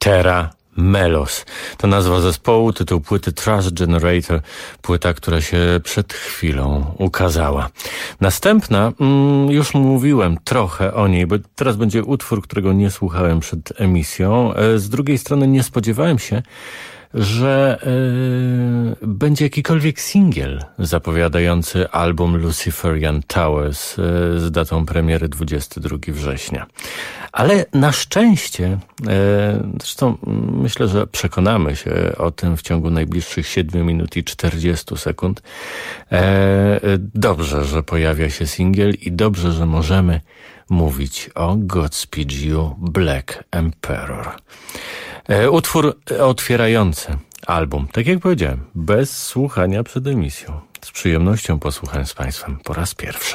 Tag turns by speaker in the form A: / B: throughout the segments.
A: Terra Melos. To nazwa zespołu, tytuł płyty Trash Generator, płyta, która się przed chwilą ukazała. Następna, już mówiłem trochę o niej, bo teraz będzie utwór, którego nie słuchałem przed emisją. Z drugiej strony nie spodziewałem się, że będzie jakikolwiek singiel zapowiadający album Luciferian Towers z datą premiery 22 września. Ale na szczęście, zresztą myślę, że przekonamy się o tym w ciągu najbliższych 7 minut i 40 sekund. Dobrze, że pojawia się singiel i dobrze, że możemy mówić o Godspeed You Black Emperor. Utwór otwierający album, tak jak powiedziałem, bez słuchania przed emisją. Z przyjemnością posłucham z Państwem po raz pierwszy.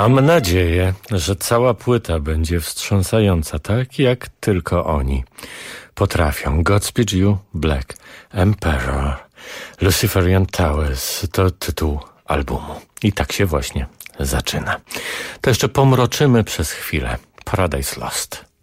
A: Mam nadzieję, że cała płyta będzie wstrząsająca, tak jak tylko oni potrafią. Godspeed You, Black Emperor. Luciferian Towers to tytuł albumu. I tak się właśnie zaczyna. To jeszcze pomroczymy przez chwilę. Paradise Lost.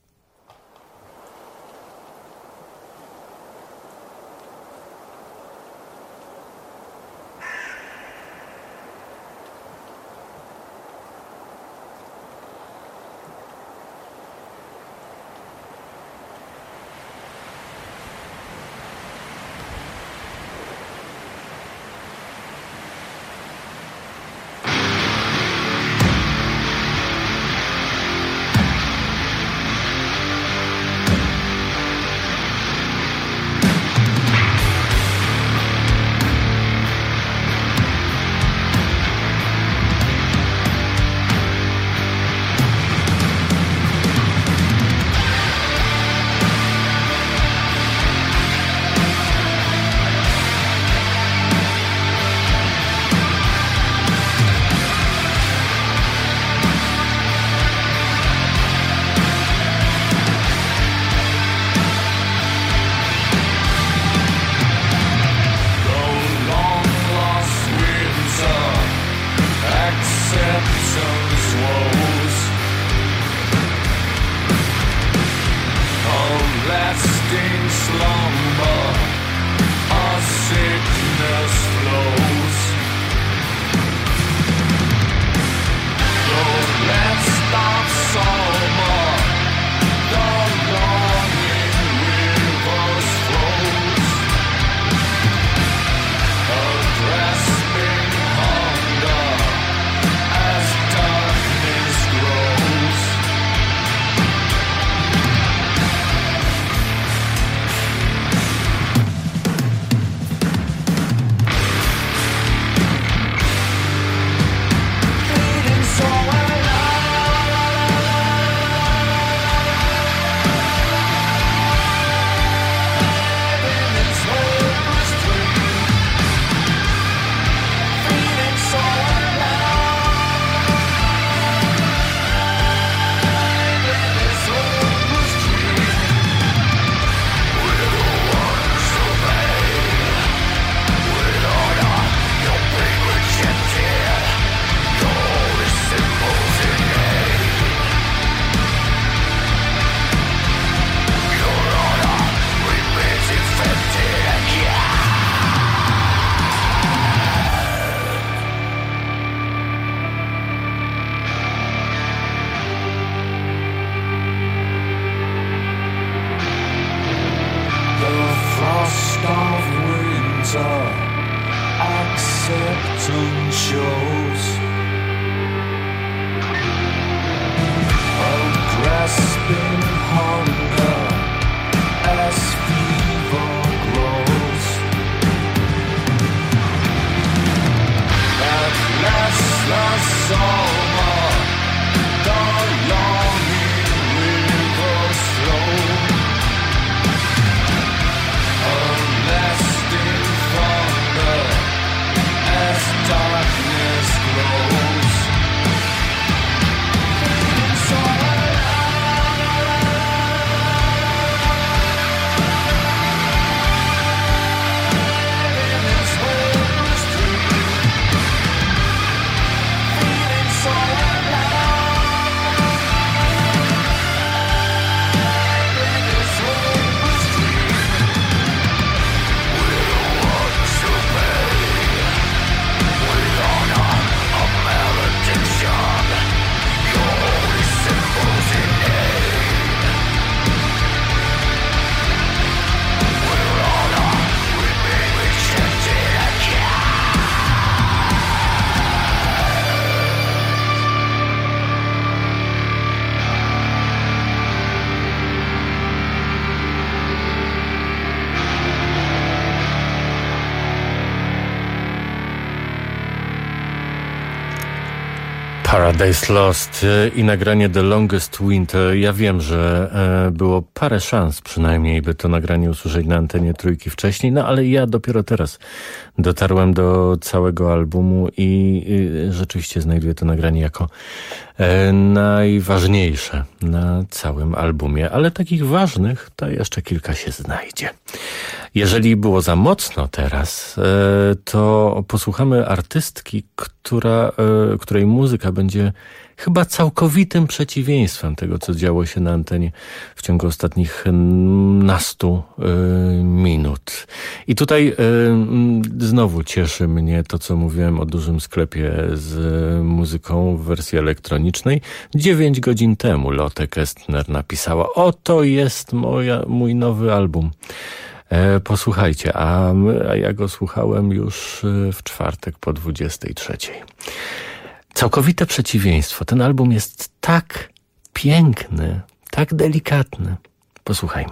A: Paradise Lost i nagranie The Longest Winter. Ja wiem, że było parę szans przynajmniej, by to nagranie usłyszeć na antenie Trójki wcześniej, no ale ja dopiero teraz dotarłem do całego albumu i rzeczywiście znajduję to nagranie jako najważniejsze na całym albumie, ale takich ważnych to jeszcze kilka się znajdzie. Jeżeli było za mocno teraz, to posłuchamy artystki, której muzyka będzie chyba całkowitym przeciwieństwem tego, co działo się na antenie w ciągu ostatnich nastu minut. I tutaj znowu cieszy mnie to, co mówiłem o dużym sklepie z muzyką w wersji elektronicznej. 9 godzin temu Lotte Kestner napisała: oto jest mój nowy album. Posłuchajcie, a ja go słuchałem już w czwartek po 23. Całkowite przeciwieństwo. Ten album jest tak piękny, tak delikatny. Posłuchajmy.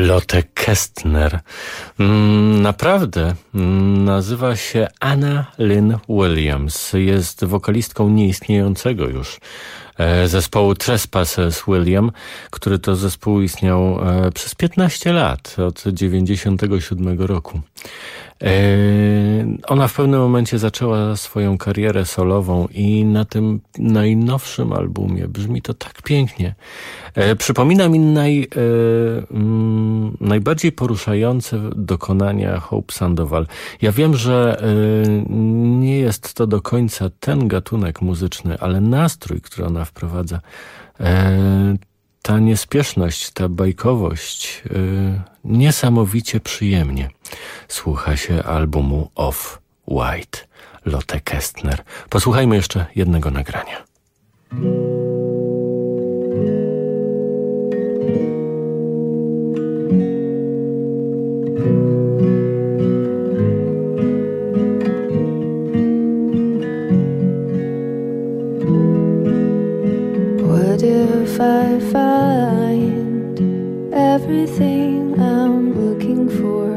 A: Lotte Kestner. Naprawdę nazywa się Anna Lynn Williams. Jest wokalistką nieistniejącego już zespołu Trespassers William, który to zespół istniał przez 15 lat, od 97 roku. Ona w pewnym momencie zaczęła swoją karierę solową i na tym najnowszym albumie brzmi to tak pięknie. Przypomina mi najbardziej poruszające dokonania Hope Sandoval. Ja wiem, że nie jest to do końca ten gatunek muzyczny, ale nastrój, który ona wprowadza, ta niespieszność, ta bajkowość, niesamowicie przyjemnie słucha się albumu Off-White Lotte Kestner. Posłuchajmy jeszcze jednego nagrania.
B: What if I find everything I'm looking for?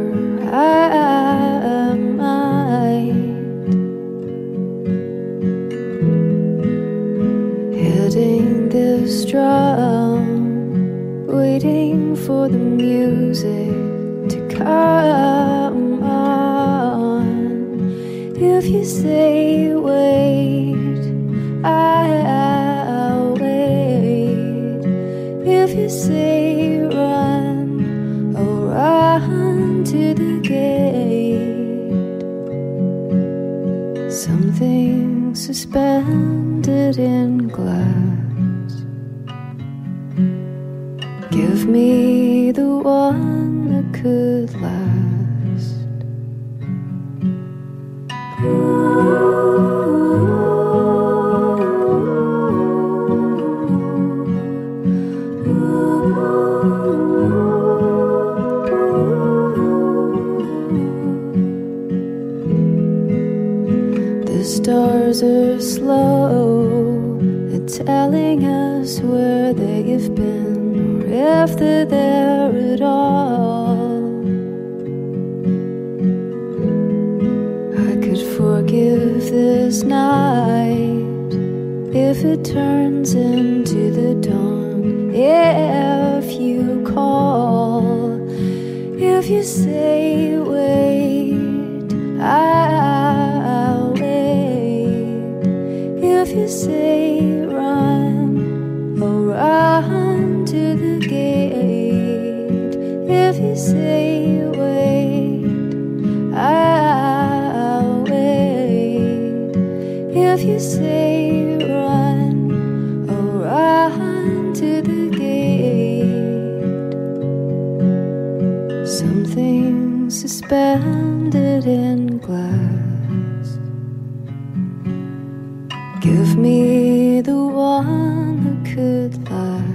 B: I might hitting this drum, waiting for the music to come on. If you say wait, I'll wait. If you say run, I'll run to the gate. Something suspended in glass. Give me the one that could last. The stars are slow at telling us where they've been, or if they're there at all. I could forgive this night if it turns into the dawn. If you call, if you say wait, I'll wait. If you say run, I'll run to the gate. If you say wait, I'll wait. If you say run, I'll run to the gate. Something suspended in glass. Give me the one that could last.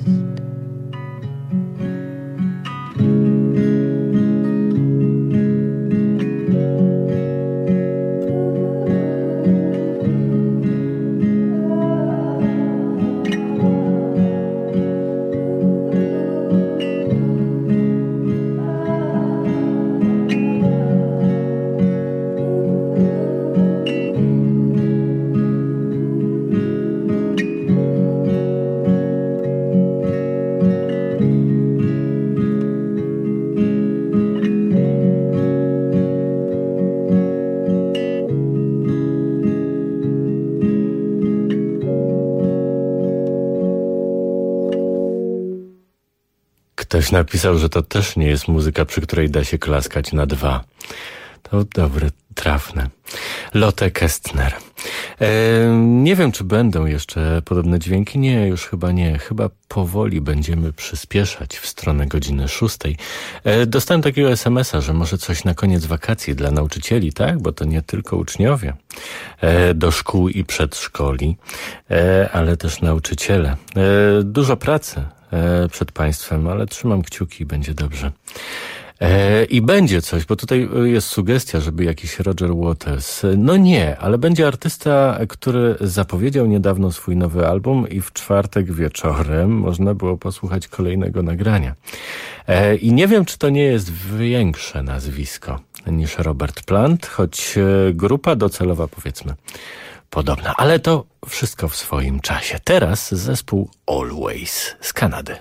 A: Ktoś napisał, że to też nie jest muzyka, przy której da się klaskać na dwa. To dobre, trafne. Lotte Kestner. Nie wiem, czy będą jeszcze podobne dźwięki. Nie, już chyba nie. Chyba powoli będziemy przyspieszać w stronę godziny 6. Dostałem takiego SMS-a, że może coś na koniec wakacji dla nauczycieli, tak? Bo to nie tylko uczniowie do szkół i przedszkoli, ale też nauczyciele. Dużo pracy przed państwem, ale trzymam kciuki i będzie dobrze. I będzie coś, bo tutaj jest sugestia, żeby jakiś Roger Waters. No nie, ale będzie artysta, który zapowiedział niedawno swój nowy album i w czwartek wieczorem można było posłuchać kolejnego nagrania. I nie wiem, czy to nie jest większe nazwisko niż Robert Plant, choć grupa docelowa, powiedzmy, podobna. Ale to wszystko w swoim czasie. Teraz zespół Always z Kanady.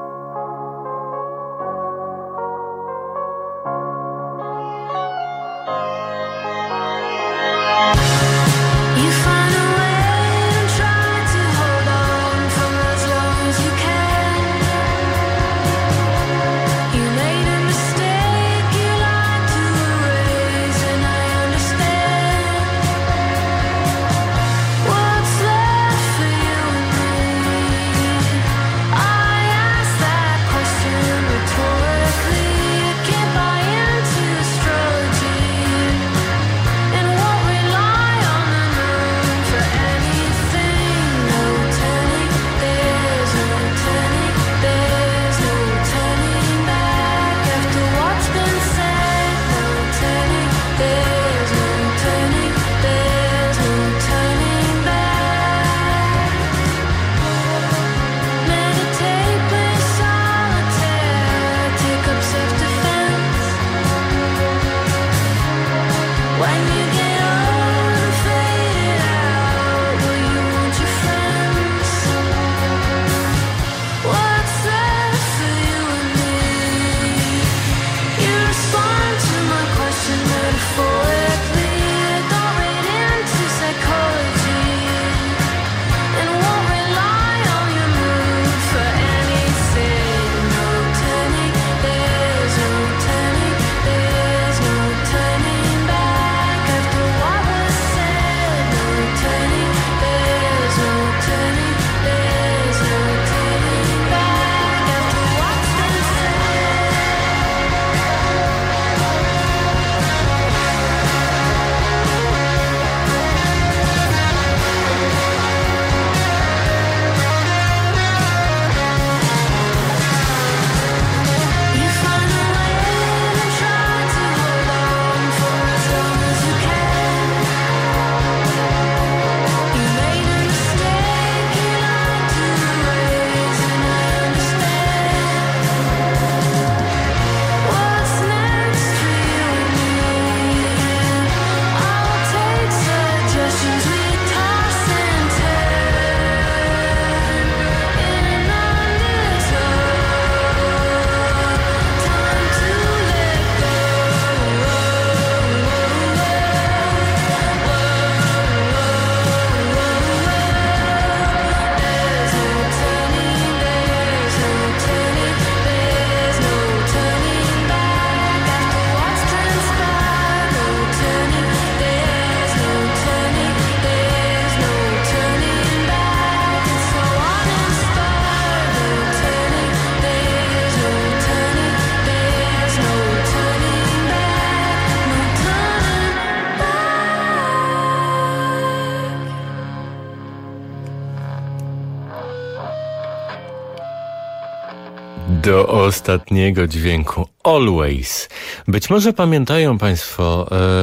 A: Do ostatniego dźwięku. Always. Być może pamiętają Państwo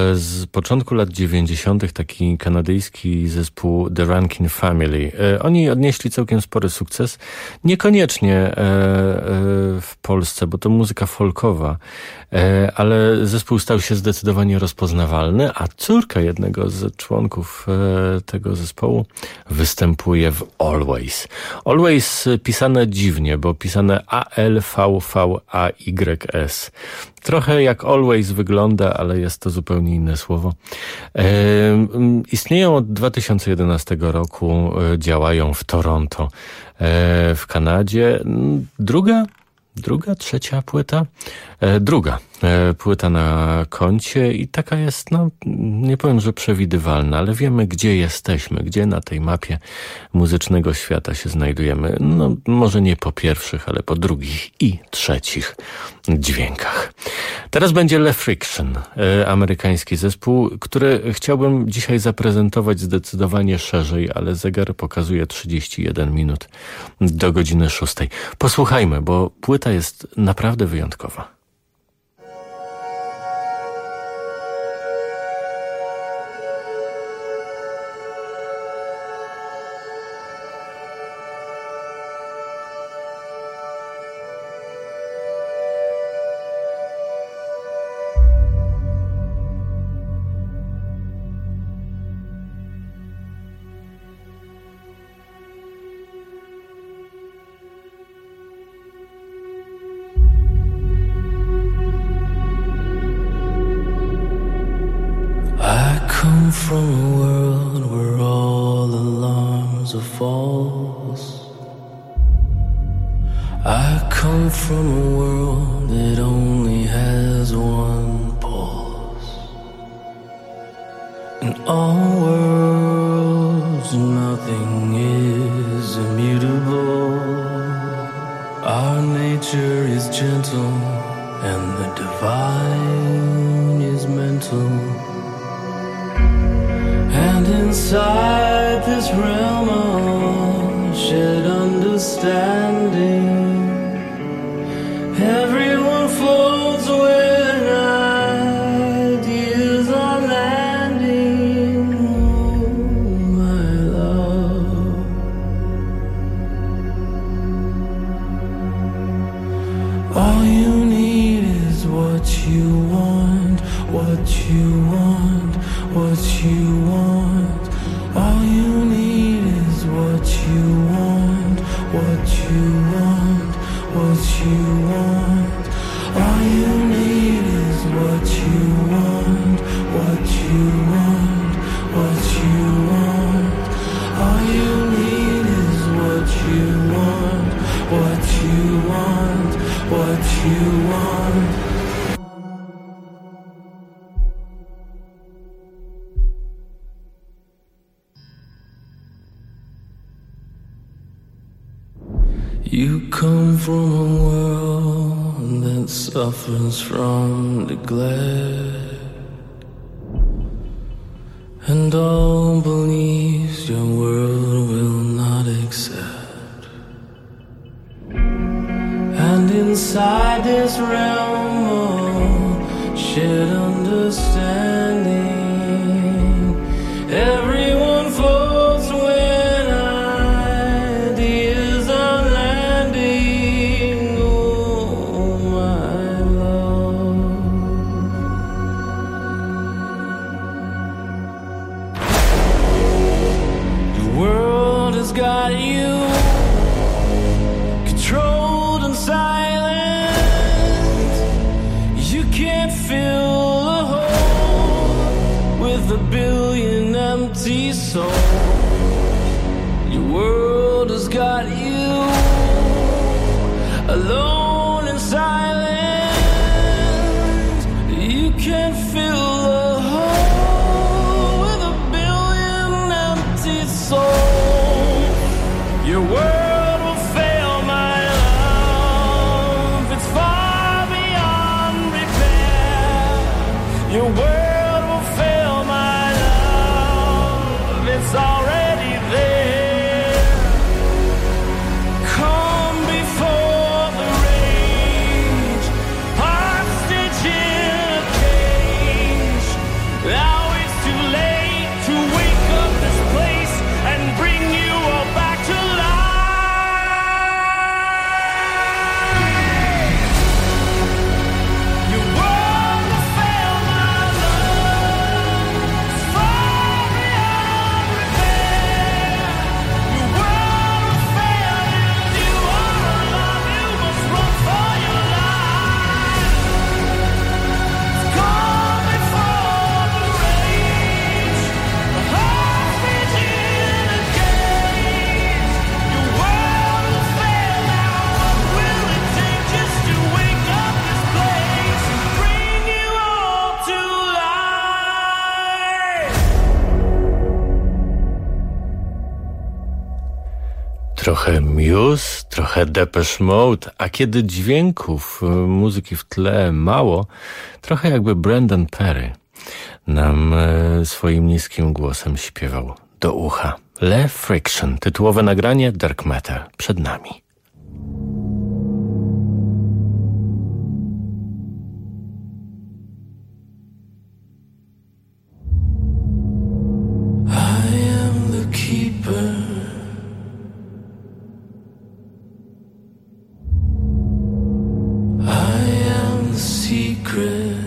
A: z początku lat 90. taki kanadyjski zespół The Rankin Family. Oni odnieśli całkiem spory sukces. Niekoniecznie w Polsce, bo to muzyka folkowa, ale zespół stał się zdecydowanie rozpoznawalny, a córka jednego z członków tego zespołu występuje w Always. Always pisane dziwnie, bo pisane ALVVAYS. Trochę jak Always wygląda, ale jest to zupełnie inne słowo. Istnieją od 2011 roku, działają w Toronto, w Kanadzie. Trzecia płyta? Druga płyta na koncie i taka jest, no nie powiem, że przewidywalna, ale wiemy, gdzie jesteśmy, gdzie na tej mapie muzycznego świata się znajdujemy. No może nie po pierwszych, ale po drugich i trzecich dźwiękach. Teraz będzie Le Friction, amerykański zespół, który chciałbym dzisiaj zaprezentować zdecydowanie szerzej, ale zegar pokazuje 31 minut do godziny 6. Posłuchajmy, bo płyta jest naprawdę wyjątkowa.
C: from a world where all alarms are false. I come from a world that only has one pulse. In all worlds, nothing is immutable. Our nature is gentle, and the divine is mental. And inside this realm of shared understanding, everyone floats when ideas are landing. Oh, my love. All you need is what you want, what you want, what you want. All you need is what you want, what you want, what you want. All you need is what you want, what you want, what you want. All you need is what you want, what you want, what you want. You come from a world that suffers from neglect, and all beliefs your world will not accept. And inside this realm of shared understanding, everyone floats when ideas are landing. Oh, my love. The world has got you controlled and silent. You can't fill a hole with a billion empty souls. Your world has got you alone and silent. You can't fill a hole with a billion empty souls. Your world will fail, my love. It's far beyond repair. Your world will fail, my love. It's already there. Come before the rage, hostage in a cage. Now it's too late to wake up this place and bring you all back to life. Your world will fail, my love. It's far beyond repair. Your world will fail, and you are alive. You must run for your life. Come before the rage, a hostage in a cage. Your world will fail now. What will it take just to wake up this place and bring you all to life?
A: Trochę Muse, trochę Depeche Mode, a kiedy dźwięków muzyki w tle mało, trochę jakby Brendan Perry nam swoim niskim głosem śpiewał do ucha. Le Friction, tytułowe nagranie Dark Matter przed nami.
C: I am the keeper. I am the secret.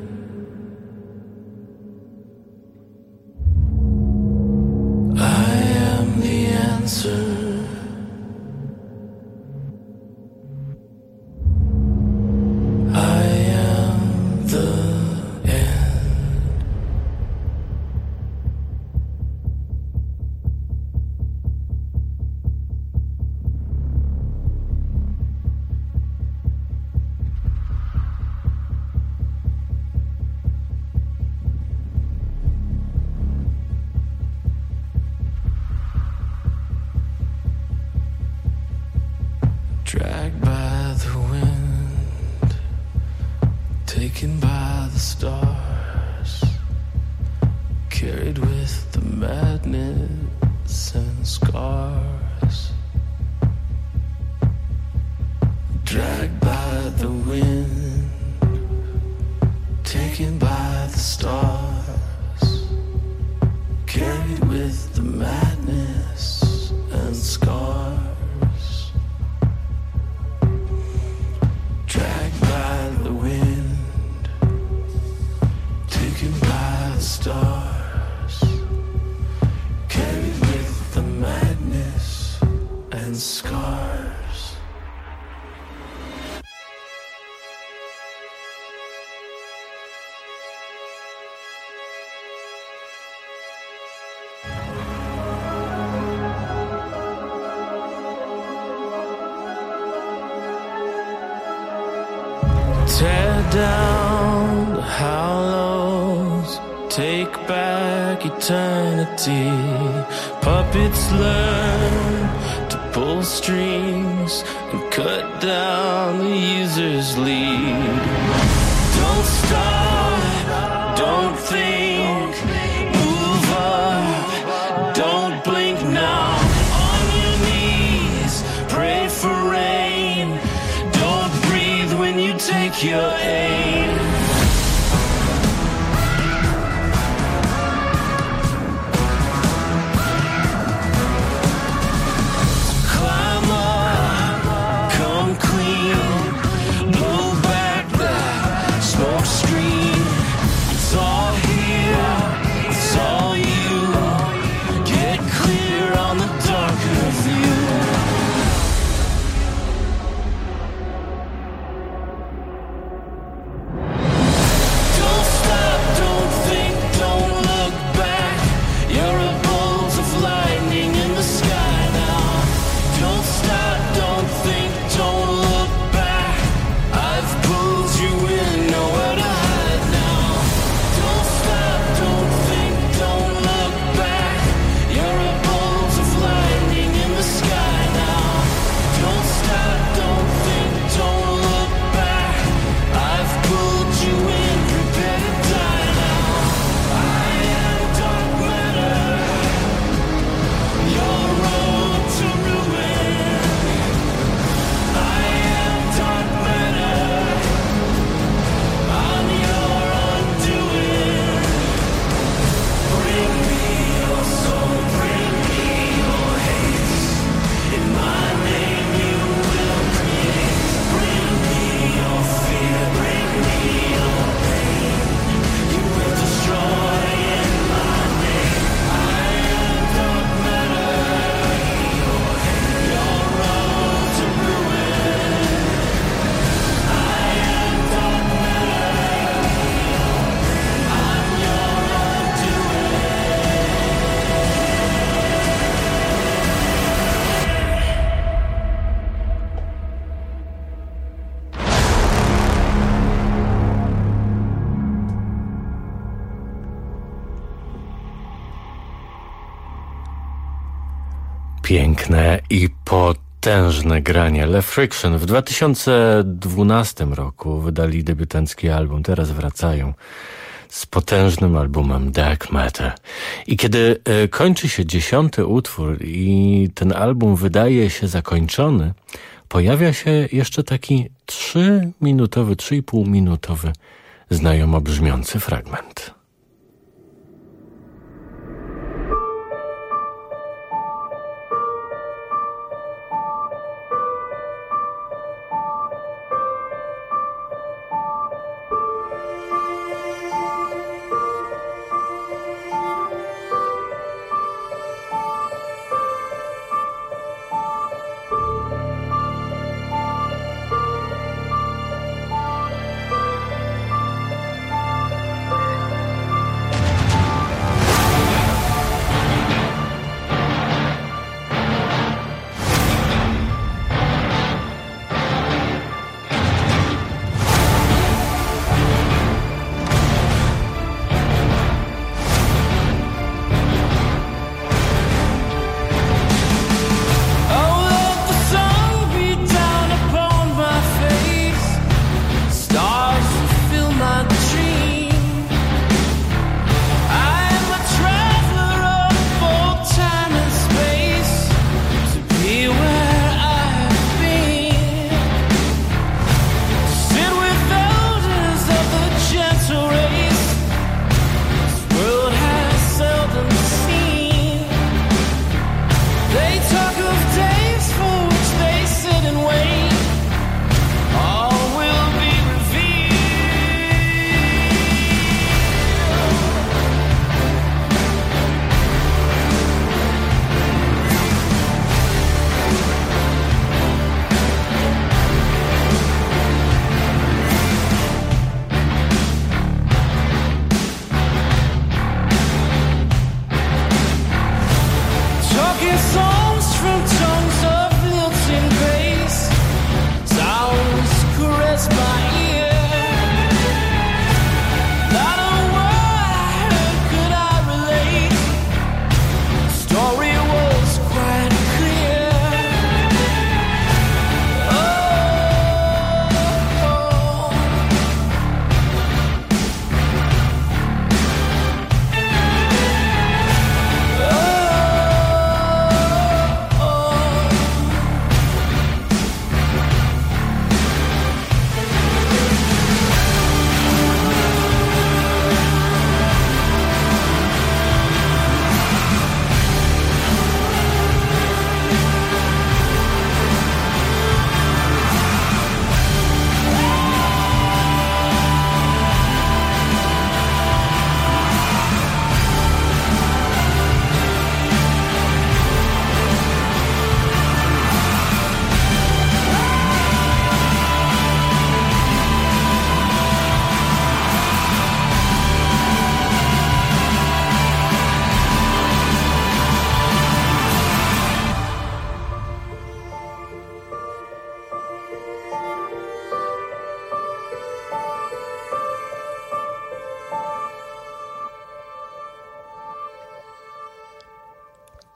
C: I am the answer. I am the end. taken by the stars, carried with the madness and scars, dragged by the wind, taken by the stars, carried with the madness and scars, dragged by the wind, taken by the stars, carried with the madness and scars. Tear down the hollows, take back eternity. Puppets learn to pull strings and cut down the user's lead. Don't stop, don't think, move up, don't blink now. On your knees, pray for rain. Don't breathe when you take your aim. Climb up, come clean, blow back that smoke screen. It's all here, it's all you. Get clear on the darker view. Don't stop, don't think, don't look back. You're a bolt of lightning in the sky now. Don't stop, don't think, don't look back. I've pulled you in, nowhere to hide now. Don't stop, don't think, don't look back. You're a bolt of lightning in the sky now. Don't stop, don't think, don't look back. I've pulled you in, prepare to die now. I am dark matter, your road to ruin. I am dark matter, I'm your undoing. Bring me your soul, bring me your hate. In my name you will create. Bring me your fear, bring me your pain. You will destroy in my name. I am dark matter, your road to ruin. I am dark matter, I'm your undoing.
A: Piękne i potężne granie Le Friction. W 2012 roku wydali debiutancki album, teraz wracają z potężnym albumem Dark Matter. I kiedy kończy się 10. utwór i ten album wydaje się zakończony, pojawia się jeszcze taki 3-minutowy, 3,5-minutowy znajomo brzmiący fragment.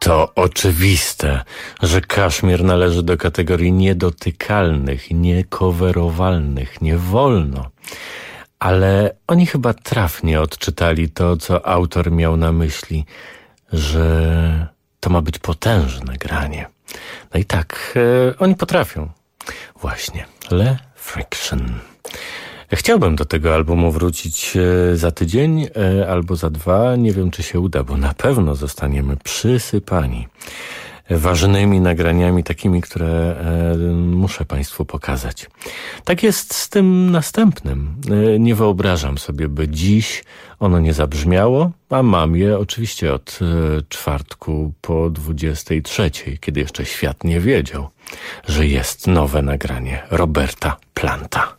A: To oczywiste, że Kaszmir należy do kategorii niedotykalnych, niecoverowalnych, nie wolno. Ale oni chyba trafnie odczytali to, co autor miał na myśli, że to ma być potężne granie. No i tak, oni potrafią. Właśnie, Le Friction. Chciałbym do tego albumu wrócić za tydzień albo za 2. Nie wiem, czy się uda, bo na pewno zostaniemy przysypani ważnymi nagraniami, takimi, które muszę Państwu pokazać. Tak jest z tym następnym. Nie wyobrażam sobie, by dziś ono nie zabrzmiało, a mam je oczywiście od czwartku po 23, kiedy jeszcze świat nie wiedział, że jest nowe nagranie Roberta Planta.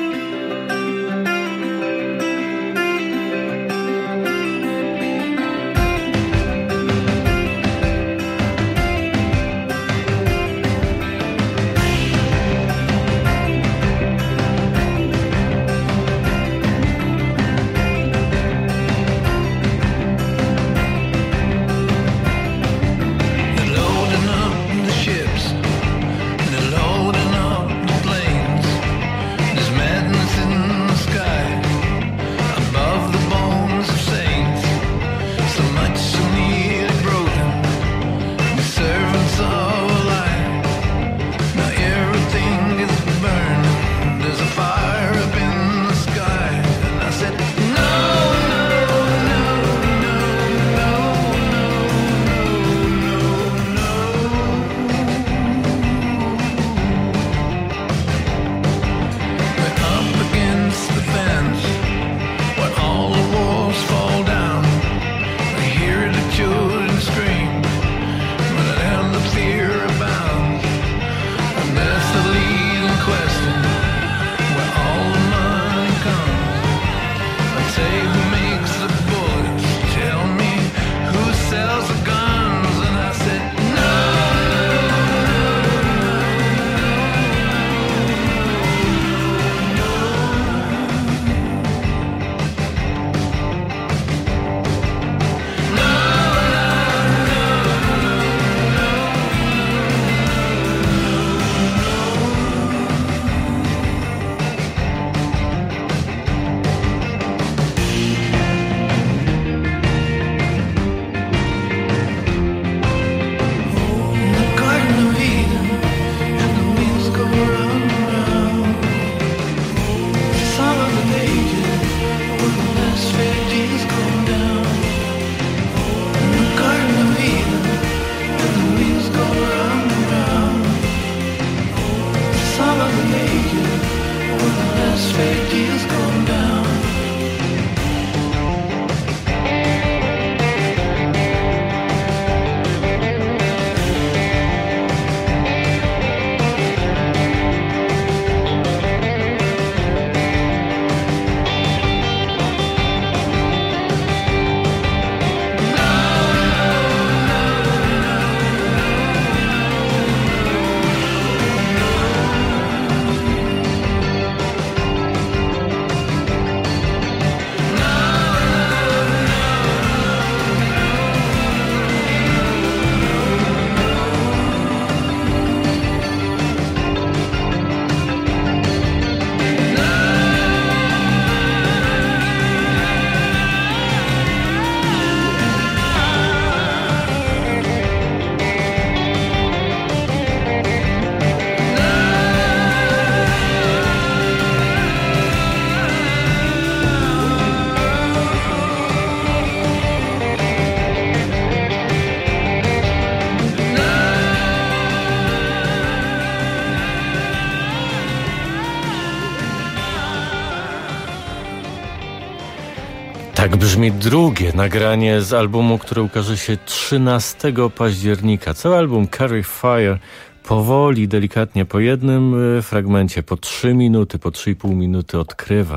A: Tak brzmi drugie nagranie z albumu, które ukaże się 13 października. Cały album Carry Fire powoli, delikatnie, po jednym fragmencie, po 3 minuty, po 3,5 minuty odkrywa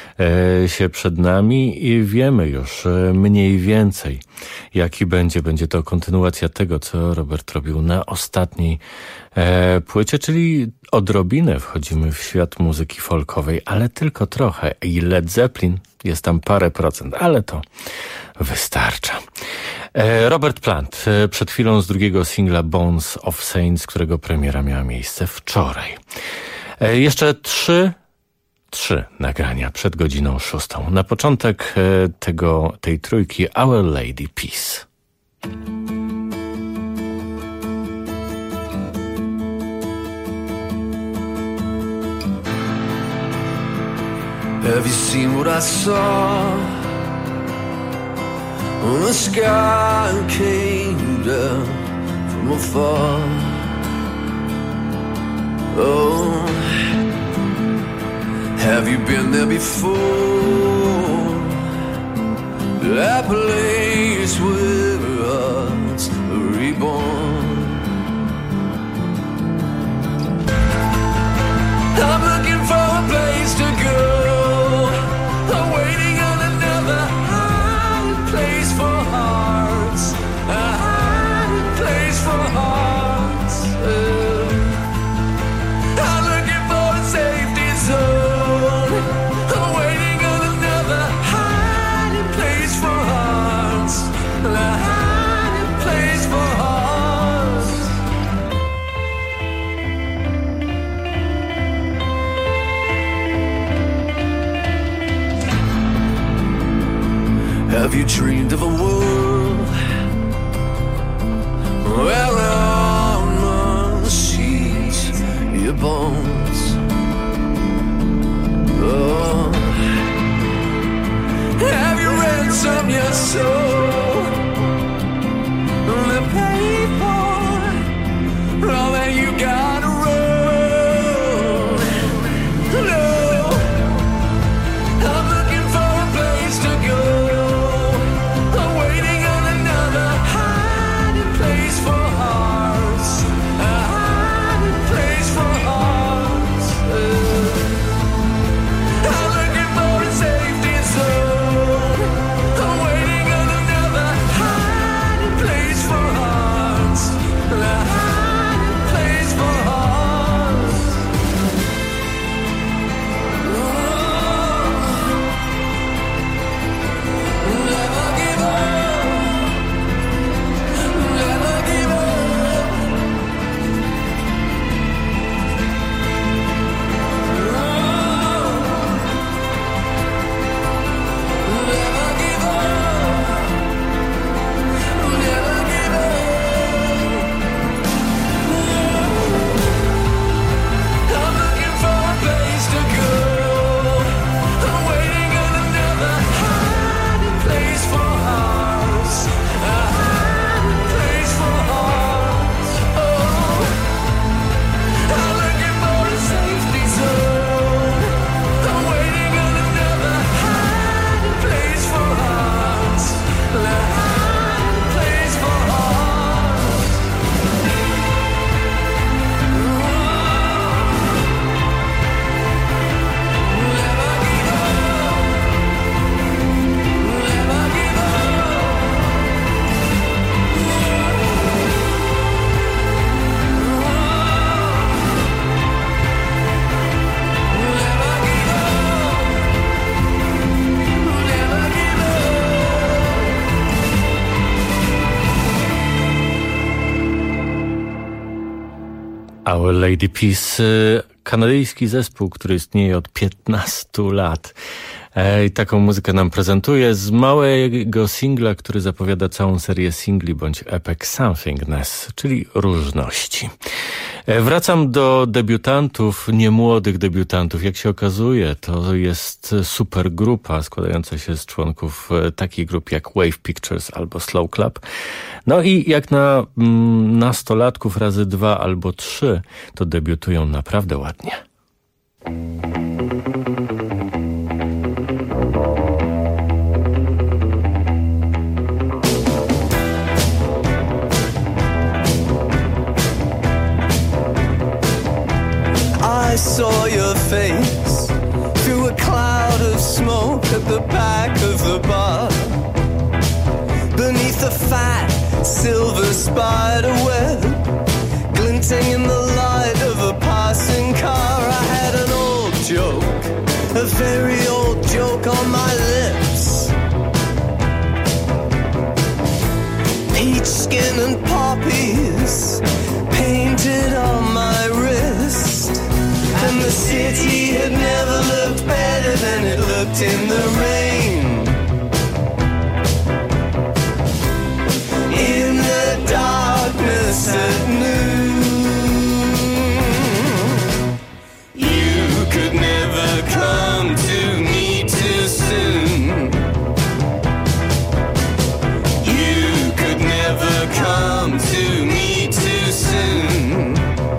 A: się przed nami i wiemy już mniej więcej, jaki będzie. Będzie to kontynuacja tego, co Robert robił na ostatniej płycie, czyli odrobinę wchodzimy w świat muzyki folkowej, ale tylko trochę. I Led Zeppelin jest tam parę procent, ale to wystarcza. Robert Plant, przed chwilą z drugiego singla Bones of Saints, którego premiera miała miejsce wczoraj. Jeszcze trzy nagrania przed godziną 6. Na początek tej trójki Our Lady Peace.
C: Have you seen what I saw? When the sky came down from afar. Oh, have you been there before? That place where hearts are reborn. I'm looking for a place to go. I'm waiting on another hiding place for hearts. A hiding place for hearts. I'm looking for a safety zone. I'm waiting on another hiding place for hearts. A hiding place for hearts. Have you dreamed of a world where almonds sheets your bones? Oh, have you ransomed your soul to pay for all that you gotta roll? No, I'm looking for a place to go. I'm waiting on another hiding place for hearts. A hiding place for hearts. I'm looking for a safety zone. I'm waiting on another hiding place for hearts. A hiding place for hearts. Never give up. Never give up. Never give up. Never give up. I'm looking for a place to go. I'm waiting on another hiding place for hearts. A hiding place for hearts. Oh, I'm looking for a safety zone. I'm waiting on another hiding place for hearts. A hiding place for hearts. Never give up. Never give
A: Our Lady Peace, kanadyjski zespół, który istnieje od 15 lat. I taką muzykę nam prezentuje z małego singla, który zapowiada całą serię singli bądź epek Somethingness, czyli różności. Wracam do debiutantów, niemłodych debiutantów. Jak się okazuje, to jest super grupa składająca się z członków takich grup jak Wave Pictures albo Slow Club. No i jak na nastolatków razy 2 albo 3, to debiutują naprawdę ładnie.
D: I saw your face through a cloud of smoke at the back of the bar. Beneath a fat silver spider web, glinting in the light of a passing car. I had an old joke, a very old joke on my lips. looked in the rain. In the darkness at noon, you could never come to me too soon. You could never come to me too soon.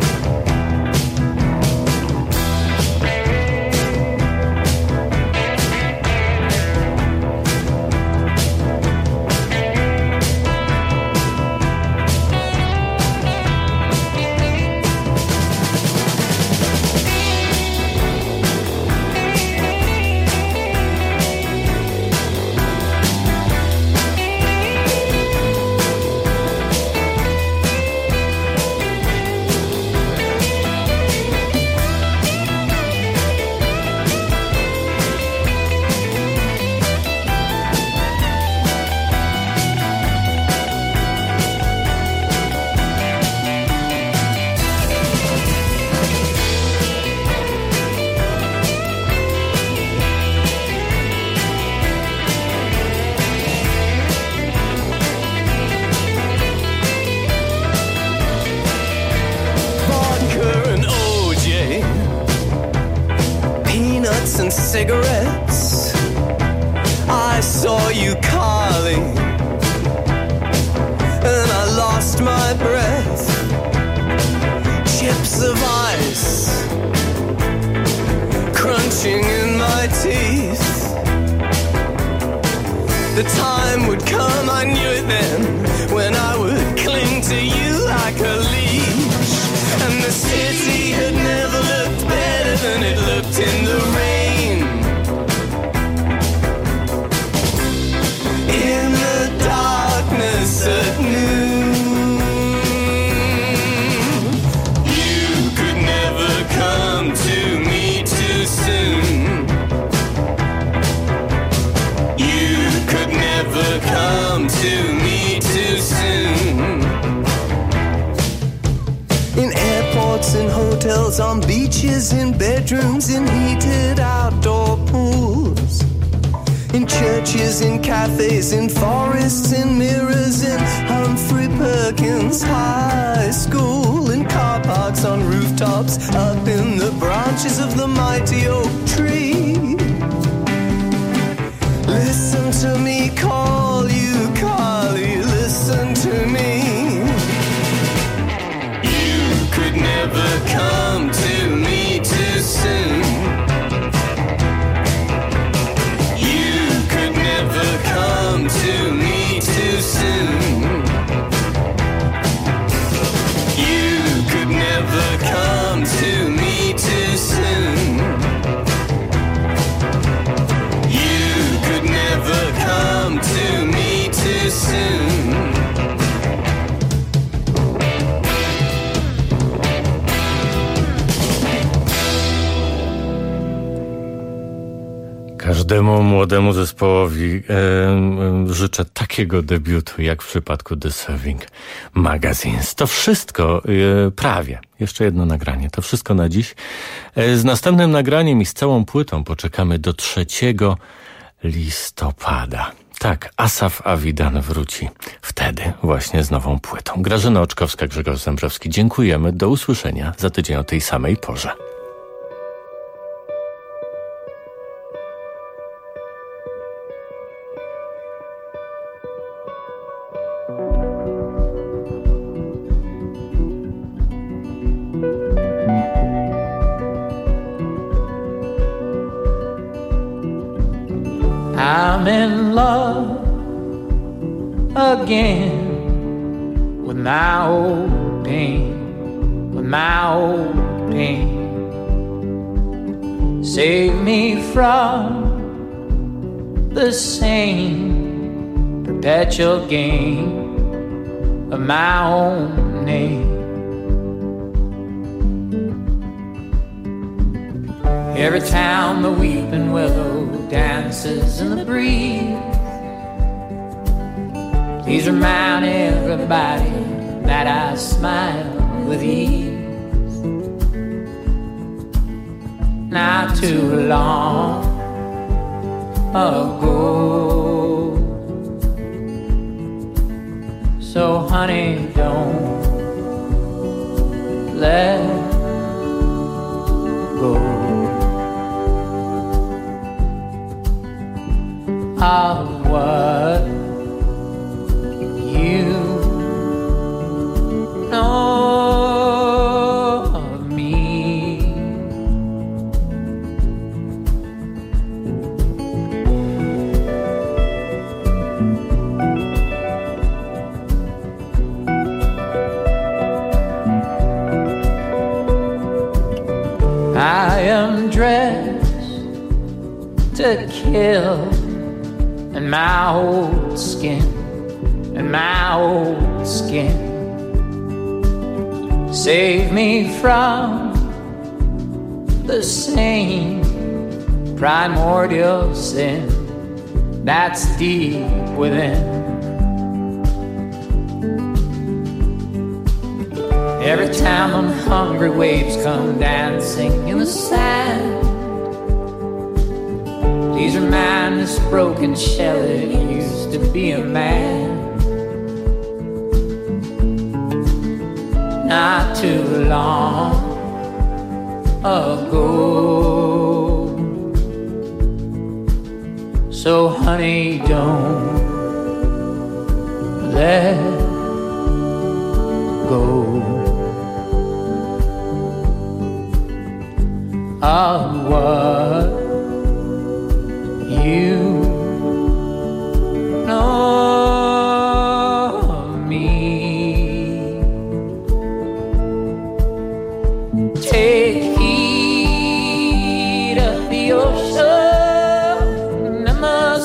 D: And cigarettes, I saw you calling, and I lost my breath. Chips of ice crunching in my teeth. The time would come, I knew it then, when I would cling to you like a leash. And the city had never looked better than it looked in the rain. In the darkness at noon, you could never come to me too soon. You could never come to me too soon. In airports and hotels, on beaches, in bedrooms, in heated outdoor pools, in churches, in cafes, in forests, in mirrors, in Humphrey Perkins High School, in car parks, on rooftops, up in the branches of the mighty oak tree. Listen to me call you, Carly, listen to me. You could never come to me too soon. Come to me too soon. You could never come to me too soon. You could never come to me too soon.
A: Każdemu młodemu zespołowi życzę takiego debiutu, jak w przypadku The Serving Magazines. To wszystko, prawie. Jeszcze jedno nagranie. To wszystko na dziś. Z następnym nagraniem i z całą płytą poczekamy do 3 listopada. Tak, Asaf Avidan wróci wtedy właśnie z nową płytą. Grażyna Oczkowska, Grzegorz Zembrowski. Dziękujemy. Do usłyszenia za tydzień o tej samej porze.
E: I'm in love again with my old pain, with my old pain. Save me from the same perpetual game of my own name. Every time the weeping willow dances in the breeze, please remind everybody that I smile with ease. Not too long ago. So honey, don't let go of what you know of me. I am dressed to kill in my old skin, in my old skin. Save me from the same primordial sin that's deep within. Every time them hungry waves come dancing in the sand, please remind this broken shell it used to be a man. Not too long ago. So honey, don't let go of what you know of me. Take heed of the ocean and the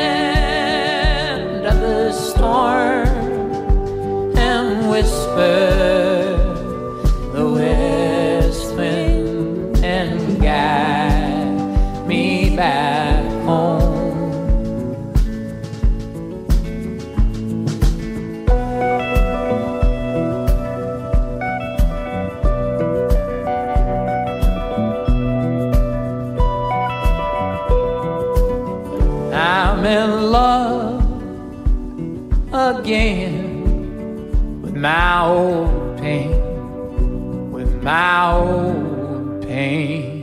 E: sand of the storm, and whisper the west wind and guide me back home. I'm in love again with my old pain, with my old pain.